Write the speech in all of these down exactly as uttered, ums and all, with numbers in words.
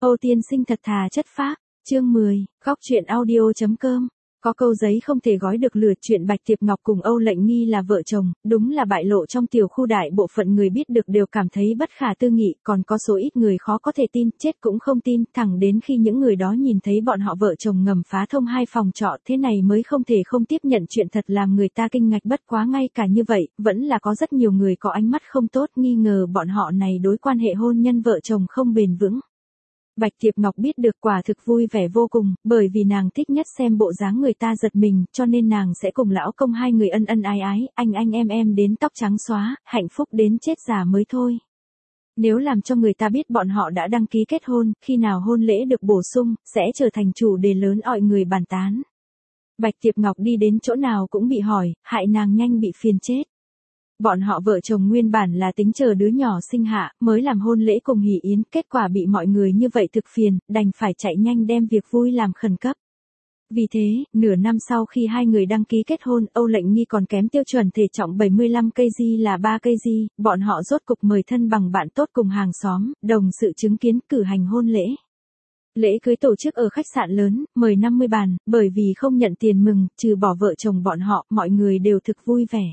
Âu tiên sinh thật thà chất phác, chương mười, góc truyện audio chấm com. Có câu giấy không thể gói được lửa, chuyện Bạch Tiệp Ngọc cùng Âu Lệnh Nghi là vợ chồng, đúng là bại lộ trong tiểu khu, đại bộ phận người biết được đều cảm thấy bất khả tư nghị, còn có số ít người khó có thể tin, chết cũng không tin, thẳng đến khi những người đó nhìn thấy bọn họ vợ chồng ngầm phá thông hai phòng trọ, thế này mới không thể không tiếp nhận chuyện thật, làm người ta kinh ngạc. Bất quá ngay cả như vậy, vẫn là có rất nhiều người có ánh mắt không tốt, nghi ngờ bọn họ này đối quan hệ hôn nhân vợ chồng không bền vững. Bạch Tiệp Ngọc biết được quả thực vui vẻ vô cùng, bởi vì nàng thích nhất xem bộ dáng người ta giật mình, cho nên nàng sẽ cùng lão công hai người ân ân ái ái, anh anh em em đến tóc trắng xóa, hạnh phúc đến chết già mới thôi. Nếu làm cho người ta biết bọn họ đã đăng ký kết hôn, khi nào hôn lễ được bổ sung, sẽ trở thành chủ đề lớn ọi người bàn tán. Bạch Tiệp Ngọc đi đến chỗ nào cũng bị hỏi, hại nàng nhanh bị phiền chết. Bọn họ vợ chồng nguyên bản là tính chờ đứa nhỏ sinh hạ, mới làm hôn lễ cùng hỷ yến, kết quả bị mọi người như vậy thực phiền, đành phải chạy nhanh đem việc vui làm khẩn cấp. Vì thế, nửa năm sau khi hai người đăng ký kết hôn, Âu Lệnh Nghi còn kém tiêu chuẩn thể trọng bảy mươi lăm ki lô gam là ba ki lô gam, bọn họ rốt cục mời thân bằng bạn tốt cùng hàng xóm, đồng sự chứng kiến cử hành hôn lễ. Lễ cưới tổ chức ở khách sạn lớn, mời năm mươi bàn, bởi vì không nhận tiền mừng, trừ bỏ vợ chồng bọn họ, mọi người đều thực vui vẻ.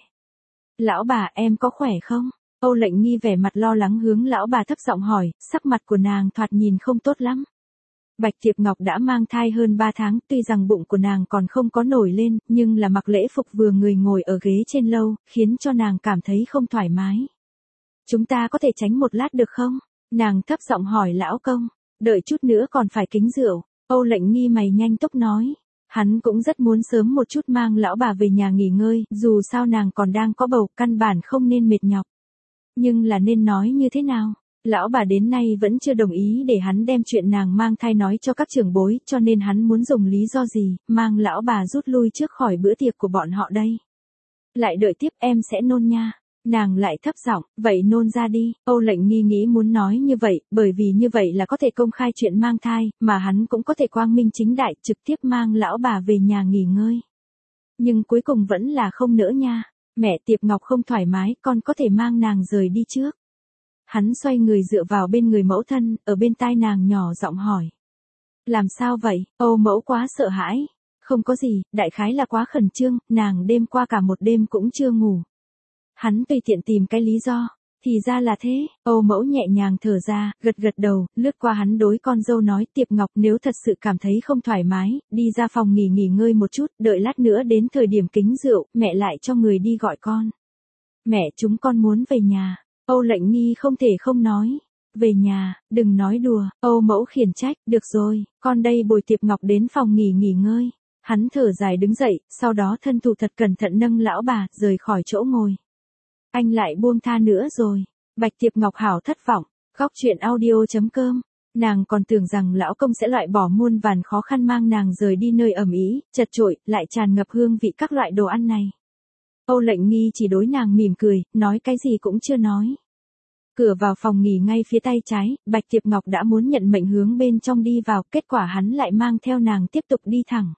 Lão bà, em có khỏe không? Âu Lệnh Nghi vẻ mặt lo lắng hướng lão bà thấp giọng hỏi, sắc mặt của nàng thoạt nhìn không tốt lắm. Bạch Tiệp Ngọc đã mang thai hơn ba tháng, tuy rằng bụng của nàng còn không có nổi lên, nhưng là mặc lễ phục vừa người ngồi ở ghế trên lâu, khiến cho nàng cảm thấy không thoải mái. Chúng ta có thể tránh một lát được không? Nàng thấp giọng hỏi lão công, đợi chút nữa còn phải kính rượu. Âu Lệnh Nghi mày nhanh tốc nói. Hắn cũng rất muốn sớm một chút mang lão bà về nhà nghỉ ngơi, dù sao nàng còn đang có bầu, căn bản không nên mệt nhọc. Nhưng là nên nói như thế nào? Lão bà đến nay vẫn chưa đồng ý để hắn đem chuyện nàng mang thai nói cho các trưởng bối, cho nên hắn muốn dùng lý do gì, mang lão bà rút lui trước khỏi bữa tiệc của bọn họ đây. Lại đợi tiếp, em sẽ nôn nha. Nàng lại thấp giọng, vậy nôn ra đi. Âu Lệnh Nghi nghĩ muốn nói như vậy, bởi vì như vậy là có thể công khai chuyện mang thai, mà hắn cũng có thể quang minh chính đại trực tiếp mang lão bà về nhà nghỉ ngơi. Nhưng cuối cùng vẫn là không nỡ nha. Mẹ Tiệp Ngọc không thoải mái, con có thể mang nàng rời đi trước. Hắn xoay người dựa vào bên người mẫu thân, ở bên tai nàng nhỏ giọng hỏi. Làm sao vậy? Âu mẫu quá sợ hãi. Không có gì, đại khái là quá khẩn trương, nàng đêm qua cả một đêm cũng chưa ngủ. Hắn tùy tiện tìm cái lý do, thì ra là thế. Âu mẫu nhẹ nhàng thở ra, gật gật đầu, lướt qua hắn đối con dâu nói, Tiệp Ngọc nếu thật sự cảm thấy không thoải mái, đi ra phòng nghỉ nghỉ ngơi một chút, đợi lát nữa đến thời điểm kính rượu, mẹ lại cho người đi gọi con. Mẹ, chúng con muốn về nhà. Âu Lệnh Nghi không thể không nói. Về nhà, đừng nói đùa. Âu mẫu khiển trách, được rồi, con đây bồi Tiệp Ngọc đến phòng nghỉ nghỉ ngơi. Hắn thở dài đứng dậy, sau đó thân thủ thật cẩn thận nâng lão bà, rời khỏi chỗ ngồi. Anh lại buông tha nữa rồi. Bạch Tiệp Ngọc hảo thất vọng. Góc truyện audio chấm com. Nàng còn tưởng rằng lão công sẽ loại bỏ muôn vàn khó khăn mang nàng rời đi nơi ẩm ý, chật chội, lại tràn ngập hương vị các loại đồ ăn này. Âu Lệnh Nghi chỉ đối nàng mỉm cười, nói cái gì cũng chưa nói. Cửa vào phòng nghỉ ngay phía tay trái, Bạch Tiệp Ngọc đã muốn nhận mệnh hướng bên trong đi vào, kết quả hắn lại mang theo nàng tiếp tục đi thẳng.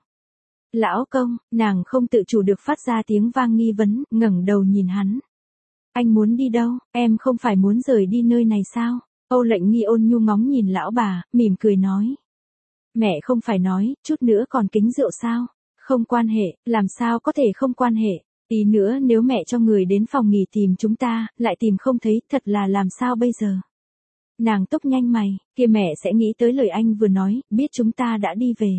Lão công, nàng không tự chủ được phát ra tiếng vang nghi vấn, ngẩng đầu nhìn hắn. Anh muốn đi đâu, em không phải muốn rời đi nơi này sao? Âu Lệnh Nghi ôn nhu ngóng nhìn lão bà, mỉm cười nói. Mẹ không phải nói, chút nữa còn kính rượu sao? Không quan hệ, làm sao có thể không quan hệ? Tí nữa nếu mẹ cho người đến phòng nghỉ tìm chúng ta, lại tìm không thấy, thật là làm sao bây giờ? Nàng túc nhanh mày, kia mẹ sẽ nghĩ tới lời anh vừa nói, biết chúng ta đã đi về.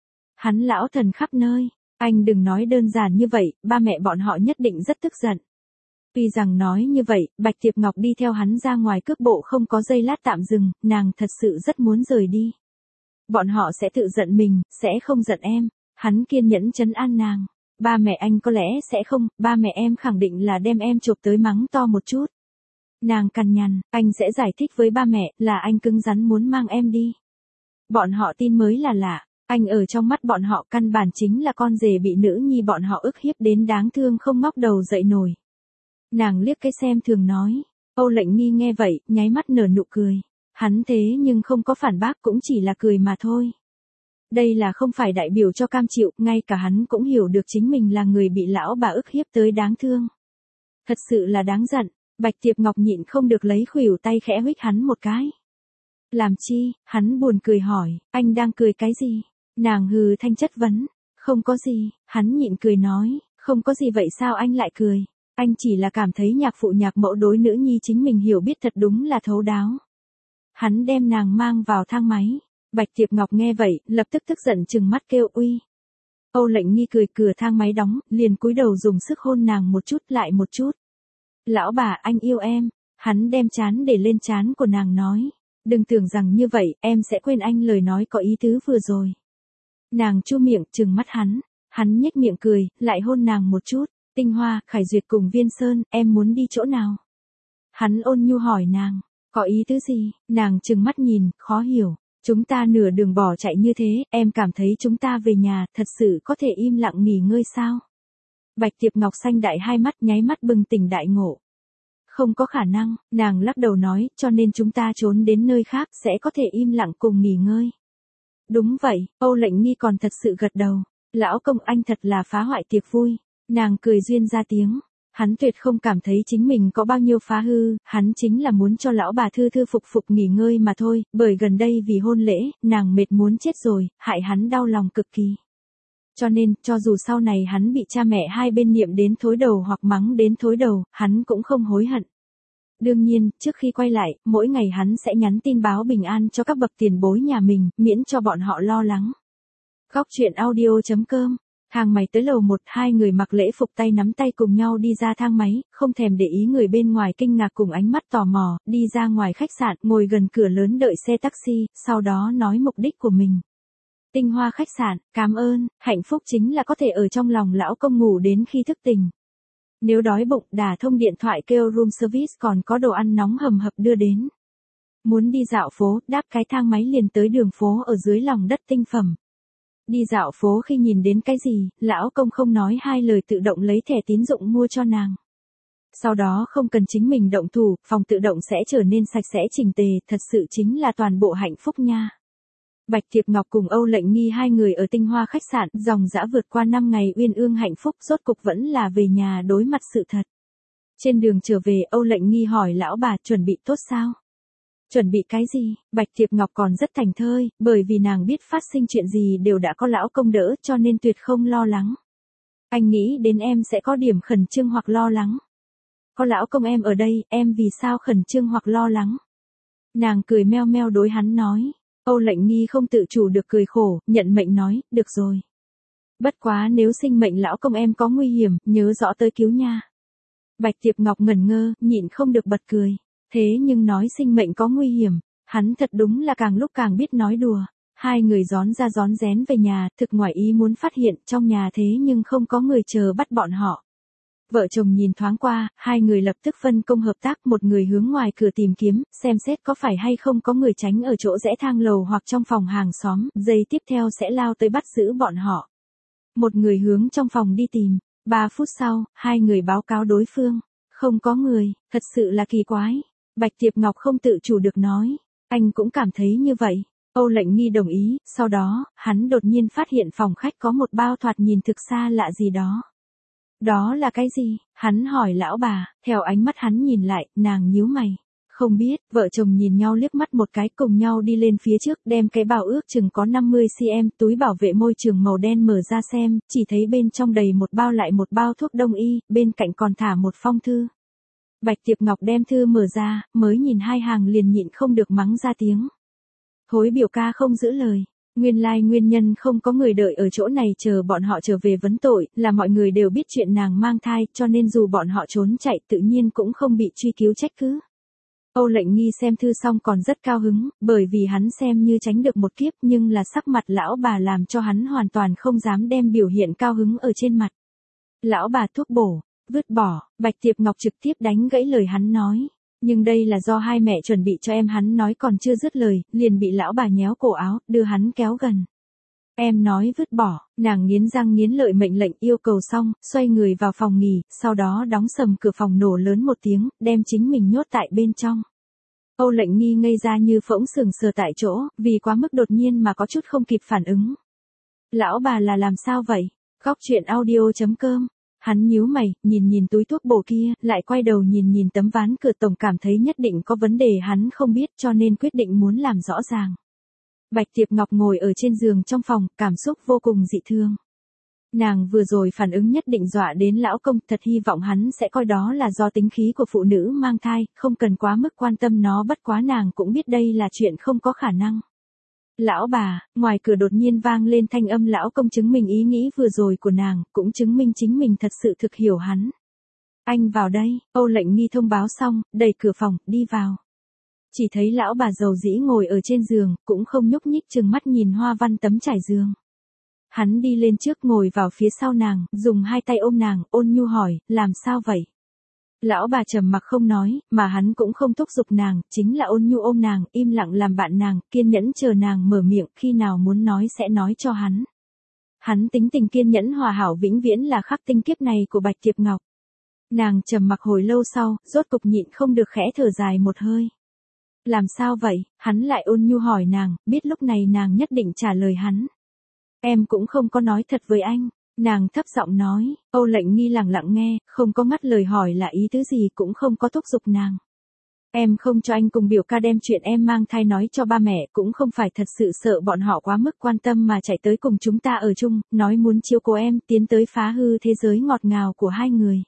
Hắn lão thần khắp nơi, anh đừng nói đơn giản như vậy, ba mẹ bọn họ nhất định rất tức giận. Tuy rằng nói như vậy, Bạch Tiệp Ngọc đi theo hắn ra ngoài cước bộ không có giây lát tạm dừng, nàng thật sự rất muốn rời đi. Bọn họ sẽ tự giận mình, sẽ không giận em. Hắn kiên nhẫn trấn an nàng. Ba mẹ anh có lẽ sẽ không, ba mẹ em khẳng định là đem em chụp tới mắng to một chút. Nàng cằn nhằn, anh sẽ giải thích với ba mẹ là anh cứng rắn muốn mang em đi. Bọn họ tin mới là lạ, anh ở trong mắt bọn họ căn bản chính là con rể bị nữ nhi bọn họ ức hiếp đến đáng thương không ngóc đầu dậy nổi. Nàng liếc cái xem thường nói. Âu Lệnh Nghi nghe vậy, nháy mắt nở nụ cười. Hắn thế nhưng không có phản bác, cũng chỉ là cười mà thôi. Đây là không phải đại biểu cho cam chịu, ngay cả hắn cũng hiểu được chính mình là người bị lão bà ức hiếp tới đáng thương. Thật sự là đáng giận. Bạch Tiệp Ngọc nhịn không được lấy khuỷu tay khẽ huých hắn một cái. Làm chi? Hắn buồn cười hỏi, anh đang cười cái gì? Nàng hừ thanh chất vấn, không có gì, hắn nhịn cười nói, không có gì vậy sao anh lại cười? Anh chỉ là cảm thấy nhạc phụ nhạc mẫu đối nữ nhi chính mình hiểu biết thật đúng là thấu đáo. Hắn đem nàng mang vào thang máy. Bạch Tiệp Ngọc nghe vậy, lập tức tức giận trừng mắt kêu uy. Âu Lệnh Nghi cười, cửa thang máy đóng, liền cúi đầu dùng sức hôn nàng một chút lại một chút. Lão bà, anh yêu em. Hắn đem trán để lên trán của nàng nói. Đừng tưởng rằng như vậy, em sẽ quên anh lời nói có ý tứ vừa rồi. Nàng chu miệng, trừng mắt hắn. Hắn nhếch miệng cười, lại hôn nàng một chút. Tinh Hoa, Khải Duyệt cùng Viên Sơn, em muốn đi chỗ nào? Hắn ôn nhu hỏi nàng, có ý tứ gì? Nàng trừng mắt nhìn, khó hiểu. Chúng ta nửa đường bỏ chạy như thế, em cảm thấy chúng ta về nhà, thật sự có thể im lặng nghỉ ngơi sao? Bạch Tiệp Ngọc xanh đại hai mắt nháy mắt bừng tỉnh đại ngộ. Không có khả năng, nàng lắc đầu nói, cho nên chúng ta trốn đến nơi khác, sẽ có thể im lặng cùng nghỉ ngơi. Đúng vậy, Âu Lệnh Nghi còn thật sự gật đầu. Lão công anh thật là phá hoại tiệc vui. Nàng cười duyên ra tiếng. Hắn tuyệt không cảm thấy chính mình có bao nhiêu phá hư, hắn chính là muốn cho lão bà thư thư phục phục nghỉ ngơi mà thôi, bởi gần đây vì hôn lễ, nàng mệt muốn chết rồi, hại hắn đau lòng cực kỳ. Cho nên, cho dù sau này hắn bị cha mẹ hai bên niệm đến thối đầu hoặc mắng đến thối đầu, hắn cũng không hối hận. Đương nhiên, trước khi quay lại, mỗi ngày hắn sẽ nhắn tin báo bình an cho các bậc tiền bối nhà mình, miễn cho bọn họ lo lắng. Góc truyện audio chấm com. Thang máy tới lầu một, hai người mặc lễ phục tay nắm tay cùng nhau đi ra thang máy, không thèm để ý người bên ngoài kinh ngạc cùng ánh mắt tò mò, đi ra ngoài khách sạn, ngồi gần cửa lớn đợi xe taxi, sau đó nói mục đích của mình. Tinh Hoa khách sạn, cảm ơn, hạnh phúc chính là có thể ở trong lòng lão công ngủ đến khi thức tỉnh. Nếu đói bụng, đả thông điện thoại kêu room service còn có đồ ăn nóng hầm hập đưa đến. Muốn đi dạo phố, đáp cái thang máy liền tới đường phố ở dưới lòng đất tinh phẩm. Đi dạo phố khi nhìn đến cái gì, lão công không nói hai lời tự động lấy thẻ tín dụng mua cho nàng. Sau đó không cần chính mình động thủ, phòng tự động sẽ trở nên sạch sẽ chỉnh tề, thật sự chính là toàn bộ hạnh phúc nha. Bạch Tiệp Ngọc cùng Âu Lệnh Nghi hai người ở Tinh Hoa khách sạn, dòng dã vượt qua năm ngày uyên ương hạnh phúc, rốt cục vẫn là về nhà đối mặt sự thật. Trên đường trở về, Âu Lệnh Nghi hỏi lão bà chuẩn bị tốt sao? Chuẩn bị cái gì? Bạch Tiệp Ngọc còn rất thành thơi, bởi vì nàng biết phát sinh chuyện gì đều đã có lão công đỡ cho nên tuyệt không lo lắng. Anh nghĩ đến em sẽ có điểm khẩn trương hoặc lo lắng. Có lão công em ở đây, em vì sao khẩn trương hoặc lo lắng? Nàng cười meo meo đối hắn nói. Âu Lệnh Nghi không tự chủ được cười khổ, nhận mệnh nói, được rồi. Bất quá nếu sinh mệnh lão công em có nguy hiểm, nhớ rõ tới cứu nha. Bạch Tiệp Ngọc ngẩn ngơ, nhịn không được bật cười. Thế nhưng nói sinh mệnh có nguy hiểm, hắn thật đúng là càng lúc càng biết nói đùa. Hai người gión ra gión rén về nhà, thực ngoài ý muốn phát hiện trong nhà thế nhưng không có người chờ bắt bọn họ. Vợ chồng nhìn thoáng qua, hai người lập tức phân công hợp tác, một người hướng ngoài cửa tìm kiếm, xem xét có phải hay không có người tránh ở chỗ rẽ thang lầu hoặc trong phòng hàng xóm, giây tiếp theo sẽ lao tới bắt giữ bọn họ. Một người hướng trong phòng đi tìm, ba phút sau, hai người báo cáo đối phương, không có người, thật sự là kỳ quái. Bạch Tiệp Ngọc không tự chủ được nói, anh cũng cảm thấy như vậy. Âu Lệnh Nghi đồng ý, sau đó, hắn đột nhiên phát hiện phòng khách có một bao thoạt nhìn thực xa lạ gì đó. Đó là cái gì? Hắn hỏi lão bà, theo ánh mắt hắn nhìn lại, nàng nhíu mày. Không biết, vợ chồng nhìn nhau liếc mắt một cái cùng nhau đi lên phía trước, đem cái bao ước chừng có năm mươi xăng-ti-mét túi bảo vệ môi trường màu đen mở ra xem, chỉ thấy bên trong đầy một bao lại một bao thuốc đông y, bên cạnh còn thả một phong thư. Bạch Tiệp Ngọc đem thư mở ra, mới nhìn hai hàng liền nhịn không được mắng ra tiếng. Thối biểu ca không giữ lời. Nguyên lai like nguyên nhân không có người đợi ở chỗ này chờ bọn họ trở về vấn tội, là mọi người đều biết chuyện nàng mang thai, cho nên dù bọn họ trốn chạy tự nhiên cũng không bị truy cứu trách cứ. Âu Lệnh Nghi xem thư xong còn rất cao hứng, bởi vì hắn xem như tránh được một kiếp, nhưng là sắc mặt lão bà làm cho hắn hoàn toàn không dám đem biểu hiện cao hứng ở trên mặt. Lão bà thuốc bổ, vứt bỏ, Bạch Tiệp Ngọc trực tiếp đánh gãy lời hắn nói. Nhưng đây là do hai mẹ chuẩn bị cho em, hắn nói còn chưa dứt lời, liền bị lão bà nhéo cổ áo, đưa hắn kéo gần. Em nói vứt bỏ, nàng nghiến răng nghiến lợi mệnh lệnh yêu cầu xong, xoay người vào phòng nghỉ, sau đó đóng sầm cửa phòng nổ lớn một tiếng, đem chính mình nhốt tại bên trong. Âu Lệnh Nghi ngây ra như phỗng sừng sờ tại chỗ, vì quá mức đột nhiên mà có chút không kịp phản ứng. Lão bà là làm sao vậy? Góc truyện audio chấm com Hắn nhíu mày, nhìn nhìn túi thuốc bổ kia, lại quay đầu nhìn nhìn tấm ván cửa tổng cảm thấy nhất định có vấn đề hắn không biết cho nên quyết định muốn làm rõ ràng. Bạch Tiệp Ngọc ngồi ở trên giường trong phòng, cảm xúc vô cùng dị thương. Nàng vừa rồi phản ứng nhất định dọa đến lão công, thật hy vọng hắn sẽ coi đó là do tính khí của phụ nữ mang thai, không cần quá mức quan tâm nó, bất quá nàng cũng biết đây là chuyện không có khả năng. Lão bà, ngoài cửa đột nhiên vang lên thanh âm lão công chứng minh ý nghĩ vừa rồi của nàng, cũng chứng minh chính mình thật sự thực hiểu hắn. Anh vào đây, Âu Lệnh Nghi thông báo xong, đẩy cửa phòng, đi vào. Chỉ thấy lão bà dầu dĩ ngồi ở trên giường, cũng không nhúc nhích chừng mắt nhìn hoa văn tấm trải giường. Hắn đi lên trước ngồi vào phía sau nàng, dùng hai tay ôm nàng, ôn nhu hỏi, làm sao vậy? Lão bà trầm mặc không nói, mà hắn cũng không thúc giục nàng, chính là ôn nhu ôm nàng, im lặng làm bạn nàng, kiên nhẫn chờ nàng mở miệng, khi nào muốn nói sẽ nói cho hắn. Hắn tính tình kiên nhẫn hòa hảo vĩnh viễn là khắc tinh kiếp này của Bạch Tiệp Ngọc. Nàng trầm mặc hồi lâu sau, rốt cục nhịn không được khẽ thở dài một hơi. Làm sao vậy? Hắn lại ôn nhu hỏi nàng, biết lúc này nàng nhất định trả lời hắn. Em cũng không có nói thật với anh. Nàng thấp giọng nói, Âu Lệnh Nghi lặng lặng nghe, không có ngắt lời hỏi là ý tứ gì, cũng không có thúc giục nàng. Em không cho anh cùng biểu ca đem chuyện em mang thai nói cho ba mẹ, cũng không phải thật sự sợ bọn họ quá mức quan tâm mà chạy tới cùng chúng ta ở chung, nói muốn chiếu cố em, tiến tới phá hư thế giới ngọt ngào của hai người.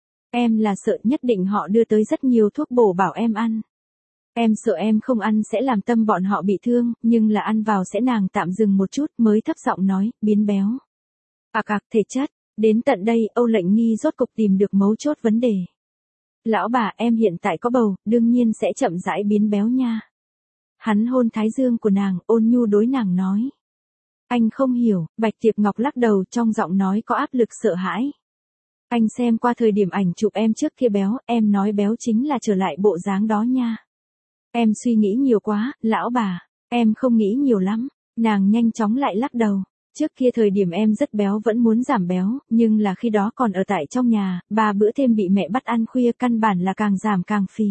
Em là sợ nhất định họ đưa tới rất nhiều thuốc bổ bảo em ăn. Em sợ em không ăn sẽ làm tâm bọn họ bị thương, nhưng là ăn vào sẽ. Nàng tạm dừng một chút mới thấp giọng nói, biến béo. Ạc ạc thể chất, đến tận đây Âu Lệnh Nghi rốt cục tìm được mấu chốt vấn đề. Lão bà, em hiện tại có bầu, đương nhiên sẽ chậm rãi biến béo nha. Hắn hôn thái dương của nàng, ôn nhu đối nàng nói. Anh không hiểu, Bạch Tiệp Ngọc lắc đầu, trong giọng nói có áp lực sợ hãi. Anh xem qua thời điểm ảnh chụp em trước kia béo, em nói béo chính là trở lại bộ dáng đó nha. Em suy nghĩ nhiều quá, lão bà, em không nghĩ nhiều lắm. Nàng nhanh chóng lại lắc đầu. Trước kia thời điểm em rất béo vẫn muốn giảm béo, nhưng là khi đó còn ở tại trong nhà, ba bữa thêm bị mẹ bắt ăn khuya, căn bản là càng giảm càng phì.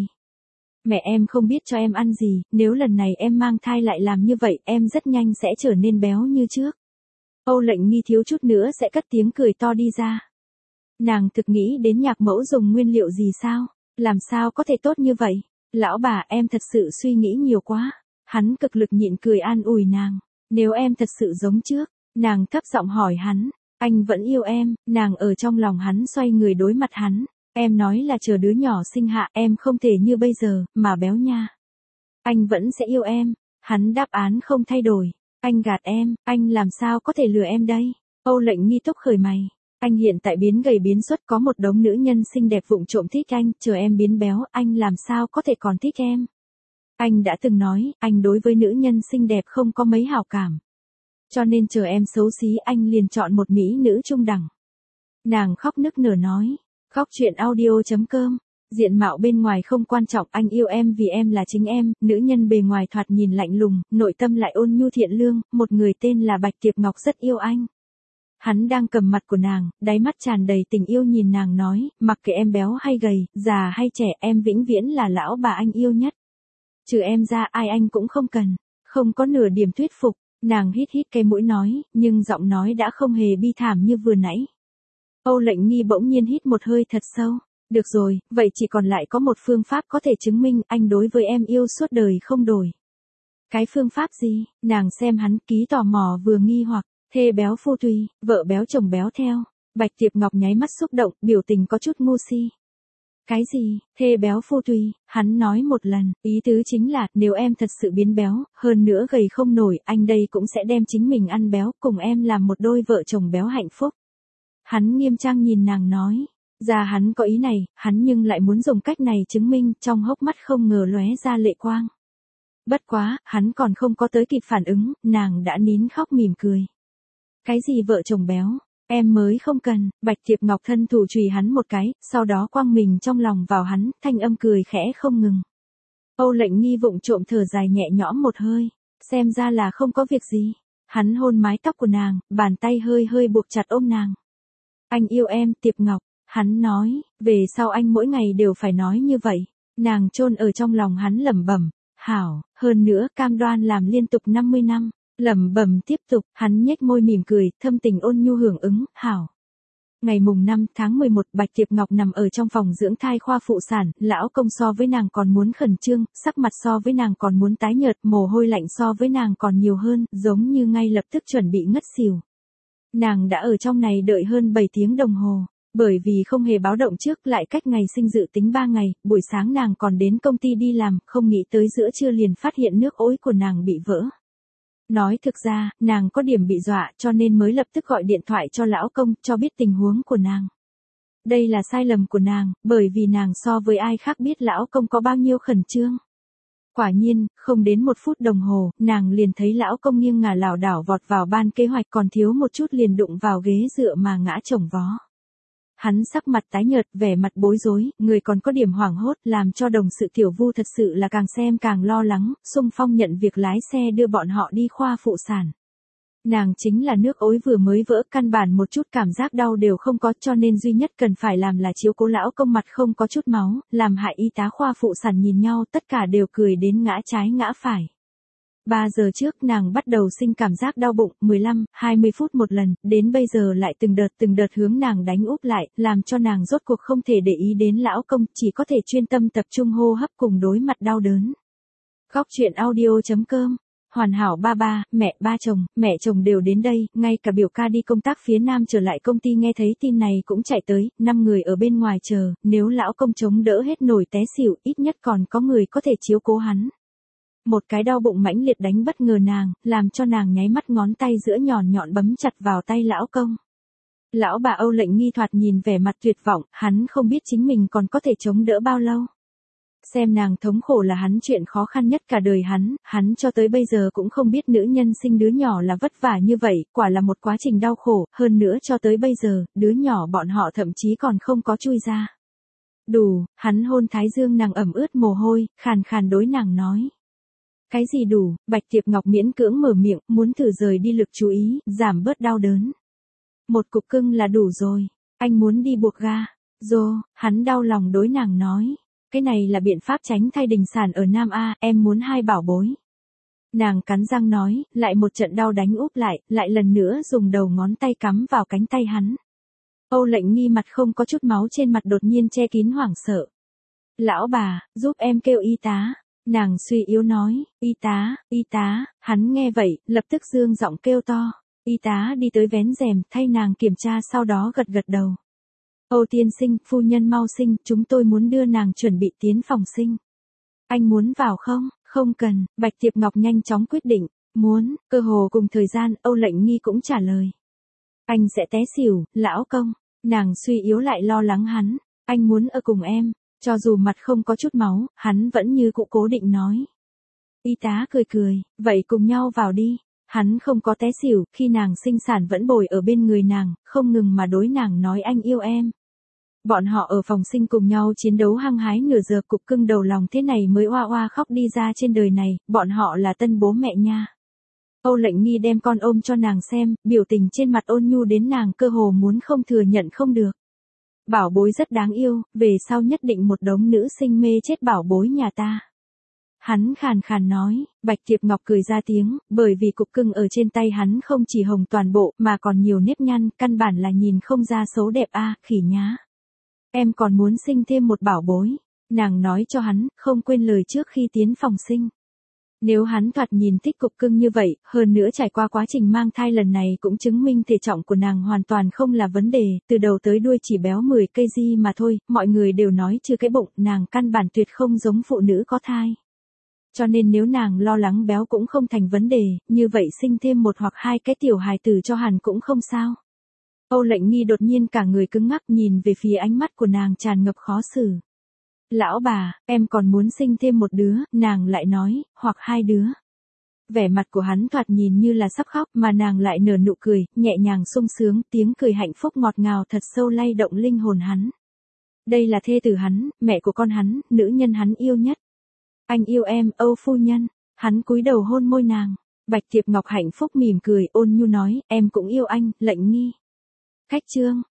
Mẹ em không biết cho em ăn gì, nếu lần này em mang thai lại làm như vậy, em rất nhanh sẽ trở nên béo như trước. Âu Lệnh Nghi thiếu chút nữa sẽ cất tiếng cười to đi ra. Nàng thực nghĩ đến nhạc mẫu dùng nguyên liệu gì sao, làm sao có thể tốt như vậy. Lão bà, em thật sự suy nghĩ nhiều quá. Hắn cực lực nhịn cười an ủi nàng. Nếu em thật sự giống trước. Nàng thấp giọng hỏi hắn, anh vẫn yêu em. Nàng ở trong lòng hắn xoay người đối mặt hắn. Em nói là chờ đứa nhỏ sinh hạ, em không thể như bây giờ, mà béo nha. Anh vẫn sẽ yêu em. Hắn đáp án không thay đổi. Anh gạt em, anh làm sao có thể lừa em đây? Âu Lệnh Nghi túc khởi mày. Anh hiện tại biến gầy biến suất, có một đống nữ nhân xinh đẹp vụng trộm thích anh, chờ em biến béo, anh làm sao có thể còn thích em? Anh đã từng nói, anh đối với nữ nhân xinh đẹp không có mấy hảo cảm. Cho nên chờ em xấu xí anh liền chọn một mỹ nữ trung đẳng. Nàng khóc nức nở nói, khóc chuyện audio chấm com. Diện mạo bên ngoài không quan trọng, anh yêu em vì em là chính em. Nữ nhân bề ngoài thoạt nhìn lạnh lùng, nội tâm lại ôn nhu thiện lương, một người tên là Bạch Tiệp Ngọc rất yêu anh. Hắn đang cầm mặt của nàng, đáy mắt tràn đầy tình yêu nhìn nàng nói, mặc kệ em béo hay gầy, già hay trẻ, em vĩnh viễn là lão bà anh yêu nhất. Trừ em ra ai anh cũng không cần. Không có nửa điểm thuyết phục. Nàng hít hít cái mũi nói, nhưng giọng nói đã không hề bi thảm như vừa nãy. Âu Lệnh Nghi bỗng nhiên hít một hơi thật sâu. Được rồi, vậy chỉ còn lại có một phương pháp có thể chứng minh anh đối với em yêu suốt đời không đổi. Cái phương pháp gì? Nàng xem hắn ký tò mò vừa nghi hoặc. Thê béo phu tùy, vợ béo chồng béo theo. Bạch Tiệp Ngọc nháy mắt xúc động, biểu tình có chút ngu si. Cái gì? Thê béo phu tùy? Hắn nói một lần, ý tứ chính là, nếu em thật sự biến béo, hơn nữa gầy không nổi, anh đây cũng sẽ đem chính mình ăn béo, cùng em làm một đôi vợ chồng béo hạnh phúc. Hắn nghiêm trang nhìn nàng nói. Ra hắn có ý này, hắn nhưng lại muốn dùng cách này chứng minh, trong hốc mắt không ngờ lóe ra lệ quang. Bất quá, hắn còn không có tới kịp phản ứng, nàng đã nín khóc mỉm cười. Cái gì vợ chồng béo, em mới không cần. Bạch Tiệp Ngọc thân thủ chùy hắn một cái, sau đó quăng mình trong lòng vào hắn, thanh âm cười khẽ không ngừng. Âu Lệnh Nghi vụng trộm thở dài nhẹ nhõm một hơi, xem ra là không có việc gì. Hắn hôn mái tóc của nàng, bàn tay hơi hơi buộc chặt ôm nàng. Anh yêu em, Tiệp Ngọc, hắn nói, về sau anh mỗi ngày đều phải nói như vậy. Nàng chôn ở trong lòng hắn lẩm bẩm, hảo, hơn nữa cam đoan làm liên tục năm mươi năm. Lẩm bẩm tiếp tục, hắn nhếch môi mỉm cười, thâm tình ôn nhu hưởng ứng, hảo. Ngày mùng năm tháng mười một, Bạch Tiệp Ngọc nằm ở trong phòng dưỡng thai khoa phụ sản, lão công so với nàng còn muốn khẩn trương, sắc mặt so với nàng còn muốn tái nhợt, mồ hôi lạnh so với nàng còn nhiều hơn, giống như ngay lập tức chuẩn bị ngất xỉu. Nàng đã ở trong này đợi hơn bảy tiếng đồng hồ, bởi vì không hề báo động trước, lại cách ngày sinh dự tính ba ngày, buổi sáng nàng còn đến công ty đi làm, không nghĩ tới giữa trưa liền phát hiện nước ối của nàng bị vỡ. Nói thực ra, nàng có điểm bị dọa cho nên mới lập tức gọi điện thoại cho lão công, cho biết tình huống của nàng. Đây là sai lầm của nàng, bởi vì nàng so với ai khác biết lão công có bao nhiêu khẩn trương. Quả nhiên, không đến một phút đồng hồ, nàng liền thấy lão công nghiêng ngả lảo đảo vọt vào ban kế hoạch, còn thiếu một chút liền đụng vào ghế dựa mà ngã chồng vó. Hắn sắc mặt tái nhợt, vẻ mặt bối rối, người còn có điểm hoảng hốt, làm cho đồng sự Tiểu Vu thật sự là càng xem càng lo lắng, xung phong nhận việc lái xe đưa bọn họ đi khoa phụ sản. Nàng chính là nước ối vừa mới vỡ, căn bản một chút cảm giác đau đều không có, cho nên duy nhất cần phải làm là chiếu cố lão công mặt không có chút máu, làm hại y tá khoa phụ sản nhìn nhau tất cả đều cười đến ngã trái ngã phải. ba giờ trước nàng bắt đầu sinh cảm giác đau bụng, mười lăm, hai mươi phút một lần, đến bây giờ lại từng đợt từng đợt hướng nàng đánh úp lại, làm cho nàng rốt cuộc không thể để ý đến lão công, chỉ có thể chuyên tâm tập trung hô hấp cùng đối mặt đau đớn. Góc truyện audio chấm com. Hoàn hảo ba ba, mẹ ba chồng, mẹ chồng đều đến đây, ngay cả biểu ca đi công tác phía Nam trở lại công ty nghe thấy tin này cũng chạy tới, năm người ở bên ngoài chờ, nếu lão công chống đỡ hết nổi té xỉu, ít nhất còn có người có thể chiếu cố hắn. Một cái đau bụng mãnh liệt đánh bất ngờ nàng, làm cho nàng nháy mắt ngón tay giữa nhọn nhọn bấm chặt vào tay lão công. Lão bà Âu Lệnh Nghi thoạt nhìn vẻ mặt tuyệt vọng, hắn không biết chính mình còn có thể chống đỡ bao lâu. Xem nàng thống khổ là hắn chuyện khó khăn nhất cả đời hắn, hắn cho tới bây giờ cũng không biết nữ nhân sinh đứa nhỏ là vất vả như vậy, quả là một quá trình đau khổ, hơn nữa cho tới bây giờ, đứa nhỏ bọn họ thậm chí còn không có chui ra. Đủ, hắn hôn thái dương nàng ẩm ướt mồ hôi, khàn khàn đối nàng nói. Cái gì đủ, Bạch Tiệp Ngọc miễn cưỡng mở miệng, muốn thử rời đi lực chú ý, giảm bớt đau đớn. Một cục cưng là đủ rồi, anh muốn đi buộc ga. Dô, hắn đau lòng đối nàng nói. Cái này là biện pháp tránh thai đình sản ở Nam A, em muốn hai bảo bối. Nàng cắn răng nói, lại một trận đau đánh úp lại, lại lần nữa dùng đầu ngón tay cắm vào cánh tay hắn. Âu Lệnh Nghi mặt không có chút máu trên mặt đột nhiên che kín hoảng sợ. Lão bà, giúp em kêu y tá. Nàng suy yếu nói, y tá, y tá, hắn nghe vậy, lập tức dương giọng kêu to. Y tá đi tới vén rèm, thay nàng kiểm tra sau đó gật gật đầu. Âu tiên sinh, phu nhân mau sinh, chúng tôi muốn đưa nàng chuẩn bị tiến phòng sinh. Anh muốn vào không? Không cần, Bạch Tiệp Ngọc nhanh chóng quyết định, muốn, cơ hồ cùng thời gian, Âu Lệnh Nghi cũng trả lời. Anh sẽ té xỉu, lão công, nàng suy yếu lại lo lắng hắn, anh muốn ở cùng em, cho dù mặt không có chút máu, hắn vẫn như cũ cố định nói. Y tá cười cười, vậy cùng nhau vào đi. Hắn không có té xỉu, khi nàng sinh sản vẫn bồi ở bên người nàng, không ngừng mà đối nàng nói anh yêu em. Bọn họ ở phòng sinh cùng nhau chiến đấu hăng hái nửa giờ, cục cưng đầu lòng thế này mới oa oa khóc đi ra trên đời này, bọn họ là tân bố mẹ nha. Âu Lệnh Nghi đem con ôm cho nàng xem, biểu tình trên mặt ôn nhu đến nàng cơ hồ muốn không thừa nhận không được. Bảo bối rất đáng yêu, về sau nhất định một đống nữ sinh mê chết bảo bối nhà ta. Hắn khàn khàn nói, Bạch Tiệp Ngọc cười ra tiếng, bởi vì cục cưng ở trên tay hắn không chỉ hồng toàn bộ mà còn nhiều nếp nhăn, căn bản là nhìn không ra xấu đẹp a, khỉ nhá. Em còn muốn sinh thêm một bảo bối. Nàng nói cho hắn, không quên lời trước khi tiến phòng sinh. Nếu hắn thoạt nhìn thích cục cưng như vậy, hơn nữa trải qua quá trình mang thai lần này cũng chứng minh thể trọng của nàng hoàn toàn không là vấn đề, từ đầu tới đuôi chỉ béo mười ki lô gam mà thôi, mọi người đều nói trừ cái bụng, nàng căn bản tuyệt không giống phụ nữ có thai. Cho nên nếu nàng lo lắng béo cũng không thành vấn đề, như vậy sinh thêm một hoặc hai cái tiểu hài tử cho hẳn cũng không sao. Âu Lệnh Nghi đột nhiên cả người cứng ngắc nhìn về phía ánh mắt của nàng tràn ngập khó xử. Lão bà, em còn muốn sinh thêm một đứa, nàng lại nói, hoặc hai đứa. Vẻ mặt của hắn thoạt nhìn như là sắp khóc mà nàng lại nở nụ cười, nhẹ nhàng sung sướng, tiếng cười hạnh phúc ngọt ngào thật sâu lay động linh hồn hắn. Đây là thê tử hắn, mẹ của con hắn, nữ nhân hắn yêu nhất. Anh yêu em, Âu phu nhân. Hắn cúi đầu hôn môi nàng. Bạch Tiệp Ngọc hạnh phúc mỉm cười, ôn nhu nói, em cũng yêu anh, Lệnh Nghi. Khách chương.